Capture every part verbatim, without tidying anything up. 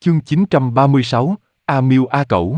Chương chín trăm ba mươi sáu, A Miêu A Cẩu.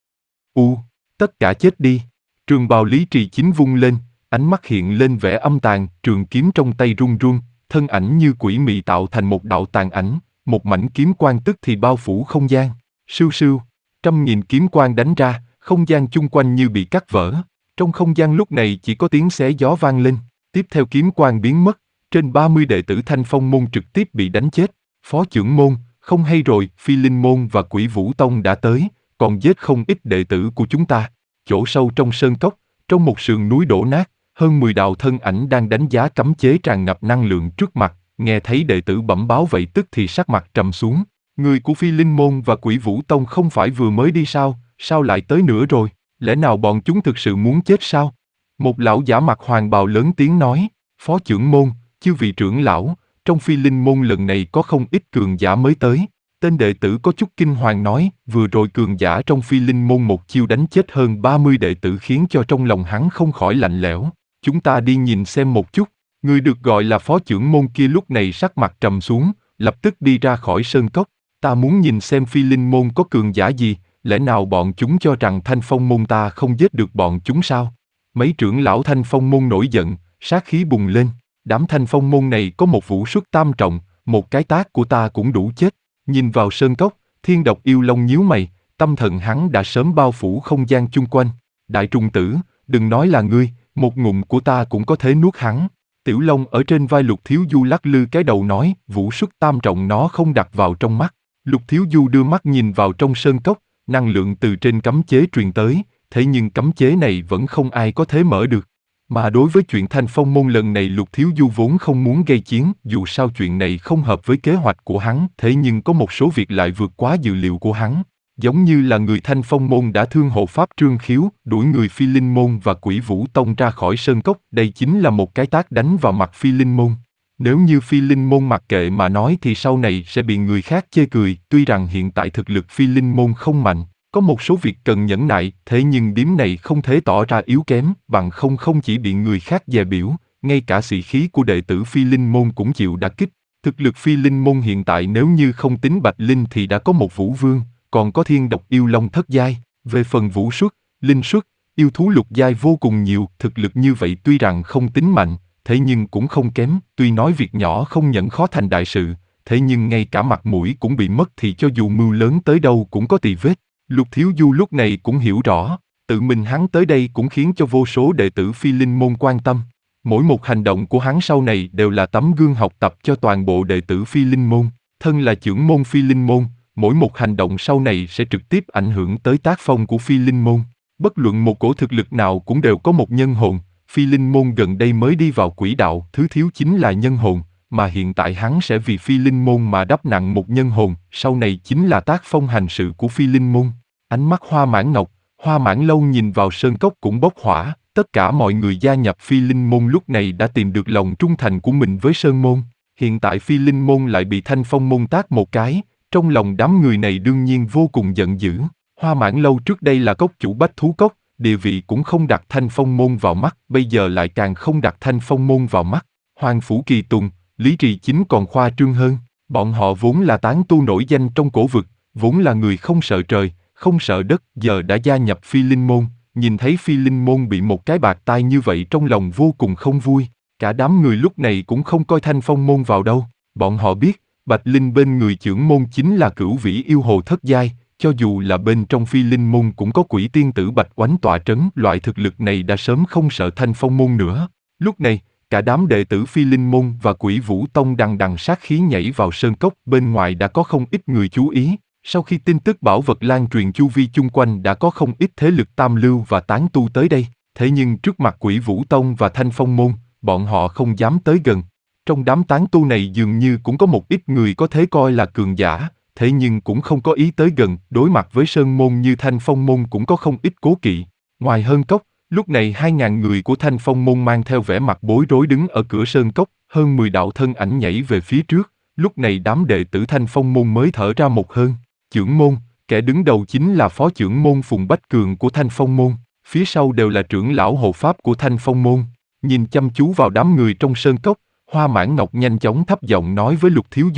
U, tất cả chết đi. Trường bào Lý Trì Chính vung lên, ánh mắt hiện lên vẻ âm tàn, trường kiếm trong tay run run, thân ảnh như quỷ mị tạo thành một đạo tàn ảnh, một mảnh kiếm quang tức thì bao phủ không gian. Sưu sưu, trăm nghìn kiếm quang đánh ra, không gian chung quanh như bị cắt vỡ. Trong không gian lúc này chỉ có tiếng xé gió vang lên, tiếp theo kiếm quang biến mất, trên ba mươi đệ tử Thanh Phong môn trực tiếp bị đánh chết. Phó trưởng môn, không hay rồi, Phi Linh môn và Quỷ Vũ tông đã tới, còn giết không ít đệ tử của chúng ta. Chỗ sâu trong sơn cốc, trong một sườn núi đổ nát, hơn mười đạo thân ảnh đang đánh giá cấm chế tràn ngập năng lượng trước mặt, nghe thấy đệ tử bẩm báo vậy tức thì sắc mặt trầm xuống. Người của Phi Linh môn và Quỷ Vũ tông không phải vừa mới đi sao, sao lại tới nữa rồi, lẽ nào bọn chúng thực sự muốn chết sao? Một lão giả mặc hoàng bào lớn tiếng nói, Phó trưởng môn, chư vị trưởng lão, trong Phi Linh môn lần này có không ít cường giả mới tới. Tên đệ tử có chút kinh hoàng nói, vừa rồi cường giả trong Phi Linh môn một chiêu đánh chết hơn ba mươi đệ tử khiến cho trong lòng hắn không khỏi lạnh lẽo. Chúng ta đi nhìn xem một chút. Người được gọi là phó trưởng môn kia lúc này sắc mặt trầm xuống, lập tức đi ra khỏi sơn cốc. Ta muốn nhìn xem Phi Linh môn có cường giả gì, lẽ nào bọn chúng cho rằng Thanh Phong môn ta không giết được bọn chúng sao? Mấy trưởng lão Thanh Phong môn nổi giận, sát khí bùng lên. Đám Thanh Phong môn này có một vũ xuất tam trọng, một cái tác của ta cũng đủ chết. Nhìn vào sơn cốc, Thiên Độc Yêu Long nhíu mày, tâm thần hắn đã sớm bao phủ không gian chung quanh. Đại trùng tử, đừng nói là ngươi, một ngụm của ta cũng có thể nuốt hắn. Tiểu Long ở trên vai Lục Thiếu Du lắc lư cái đầu nói, vũ xuất tam trọng nó không đặt vào trong mắt. Lục Thiếu Du đưa mắt nhìn vào trong sơn cốc, năng lượng từ trên cấm chế truyền tới, thế nhưng cấm chế này vẫn không ai có thể mở được. Mà đối với chuyện Thanh Phong môn lần này Lục Thiếu Du vốn không muốn gây chiến, dù sao chuyện này không hợp với kế hoạch của hắn, thế nhưng có một số việc lại vượt quá dự liệu của hắn. Giống như là người Thanh Phong môn đã thương hộ pháp Trương Khiếu, đuổi người Phi Linh môn và Quỷ Vũ tông ra khỏi sơn cốc, đây chính là một cái tát đánh vào mặt Phi Linh môn. Nếu như Phi Linh môn mặc kệ mà nói thì sau này sẽ bị người khác chê cười, tuy rằng hiện tại thực lực Phi Linh môn không mạnh. Có một số việc cần nhẫn nại, thế nhưng điểm này không thể tỏ ra yếu kém, bằng không không chỉ bị người khác dè biểu, ngay cả sĩ khí của đệ tử Phi Linh môn cũng chịu đả kích. Thực lực Phi Linh môn hiện tại nếu như không tính Bạch Linh thì đã có một Vũ Vương, còn có Thiên Độc Yêu Long thất giai. Về phần Vũ xuất, Linh xuất, yêu thú lục giai vô cùng nhiều, thực lực như vậy tuy rằng không tính mạnh, thế nhưng cũng không kém, tuy nói việc nhỏ không nhận khó thành đại sự, thế nhưng ngay cả mặt mũi cũng bị mất thì cho dù mưu lớn tới đâu cũng có tì vết. Lục Thiếu Du lúc này cũng hiểu rõ, tự mình hắn tới đây cũng khiến cho vô số đệ tử Phi Linh môn quan tâm. Mỗi một hành động của hắn sau này đều là tấm gương học tập cho toàn bộ đệ tử Phi Linh môn. Thân là trưởng môn Phi Linh môn, mỗi một hành động sau này sẽ trực tiếp ảnh hưởng tới tác phong của Phi Linh môn. Bất luận một cổ thực lực nào cũng đều có một nhân hồn, Phi Linh môn gần đây mới đi vào quỹ đạo, thứ thiếu chính là nhân hồn, mà hiện tại hắn sẽ vì Phi Linh môn mà đắp nặng một nhân hồn, sau này chính là tác phong hành sự của Phi Linh môn. Ánh mắt Hoa Mãn Ngọc, Hoa Mãn Lâu nhìn vào sơn cốc cũng bốc hỏa, tất cả mọi người gia nhập Phi Linh môn lúc này đã tìm được lòng trung thành của mình với sơn môn. Hiện tại Phi Linh môn lại bị Thanh Phong môn tát một cái, trong lòng đám người này đương nhiên vô cùng giận dữ. Hoa Mãn Lâu trước đây là cốc chủ Bách Thú Cốc, địa vị cũng không đặt Thanh Phong môn vào mắt, bây giờ lại càng không đặt Thanh Phong môn vào mắt. Hoàng Phủ Kỳ Tùng, Lý Trì Chính còn khoa trương hơn, bọn họ vốn là tán tu nổi danh trong cổ vực, vốn là người không sợ trời, không sợ đất, giờ đã gia nhập Phi Linh môn, nhìn thấy Phi Linh môn bị một cái bạt tai như vậy trong lòng vô cùng không vui. Cả đám người lúc này cũng không coi Thanh Phong môn vào đâu, bọn họ biết, Bạch Linh bên người trưởng môn chính là Cửu Vĩ yêu hồ thất giai, cho dù là bên trong Phi Linh môn cũng có quỷ tiên tử Bạch Oánh tọa trấn, loại thực lực này đã sớm không sợ Thanh Phong môn nữa. Lúc này, cả đám đệ tử Phi Linh môn và Quỷ Vũ tông đằng đằng sát khí nhảy vào sơn cốc, bên ngoài đã có không ít người chú ý. Sau khi tin tức bảo vật lan truyền chu vi chung quanh đã có không ít thế lực tam lưu và tán tu tới đây, thế nhưng trước mặt Quỷ Vũ tông và Thanh Phong môn, bọn họ không dám tới gần. Trong đám tán tu này dường như cũng có một ít người có thể coi là cường giả, thế nhưng cũng không có ý tới gần, đối mặt với sơn môn như Thanh Phong môn cũng có không ít cố kỵ. Ngoài hơn cốc, lúc này hai ngàn người của Thanh Phong môn mang theo vẻ mặt bối rối đứng ở cửa sơn cốc, hơn mười đạo thân ảnh nhảy về phía trước, lúc này đám đệ tử Thanh Phong môn mới thở ra một hơi. Trưởng môn, kẻ đứng đầu chính là phó trưởng môn Phùng Bách Cường của Thanh Phong môn, phía sau đều là trưởng lão hộ pháp của Thanh Phong môn. Nhìn chăm chú vào đám người trong sơn cốc, Hoa Mãn Ngọc nhanh chóng thấp giọng nói với Lục Thiếu Du,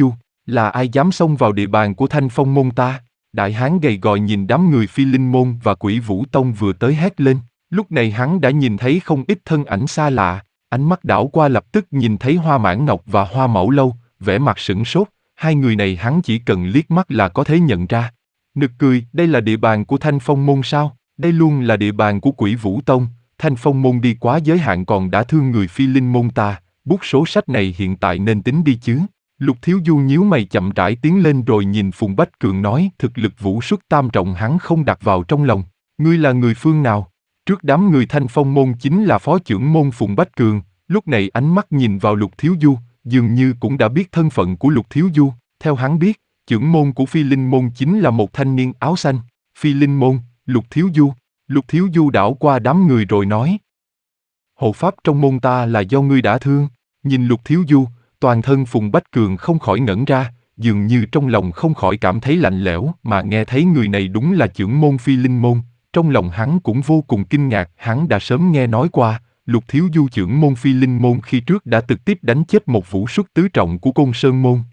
Là ai dám xông vào địa bàn của Thanh Phong môn ta? Đại hán gầy gò nhìn đám người Phi Linh môn và Quỷ Vũ tông vừa tới hét lên. Lúc này hắn đã nhìn thấy không ít thân ảnh xa lạ, ánh mắt đảo qua lập tức nhìn thấy Hoa Mãn Ngọc và Hoa Mẫu Lâu, vẻ mặt sửng sốt, hai người này hắn chỉ cần liếc mắt là có thể nhận ra. Nực cười, đây là địa bàn của Thanh Phong môn sao? Đây luôn là địa bàn của Quỷ Vũ tông, Thanh Phong môn đi quá giới hạn còn đã thương người Phi Linh môn ta, bút số sách này hiện tại nên tính đi chứ. Lục Thiếu Du nhíu mày chậm rãi tiến lên rồi nhìn Phùng Bách Cường nói, thực lực vũ xuất tam trọng hắn không đặt vào trong lòng. Ngươi là người phương nào? Trước đám người Thanh Phong môn chính là phó trưởng môn Phùng Bách Cường, lúc này ánh mắt nhìn vào Lục Thiếu Du, dường như cũng đã biết thân phận của Lục Thiếu Du. Theo hắn biết, trưởng môn của Phi Linh môn chính là một thanh niên áo xanh. Phi Linh môn, Lục Thiếu Du. Lục Thiếu Du đảo qua đám người rồi nói, hộ pháp trong môn ta là do ngươi đã thương. Nhìn Lục Thiếu Du, toàn thân Phùng Bách Cường không khỏi ngẩn ra, dường như trong lòng không khỏi cảm thấy lạnh lẽo, mà nghe thấy người này đúng là trưởng môn Phi Linh môn, trong lòng hắn cũng vô cùng kinh ngạc. Hắn đã sớm nghe nói qua, Lục Thiếu Du trưởng môn Phi Linh môn khi trước đã trực tiếp đánh chết một vũ xuất tứ trọng của Côn Sơn môn.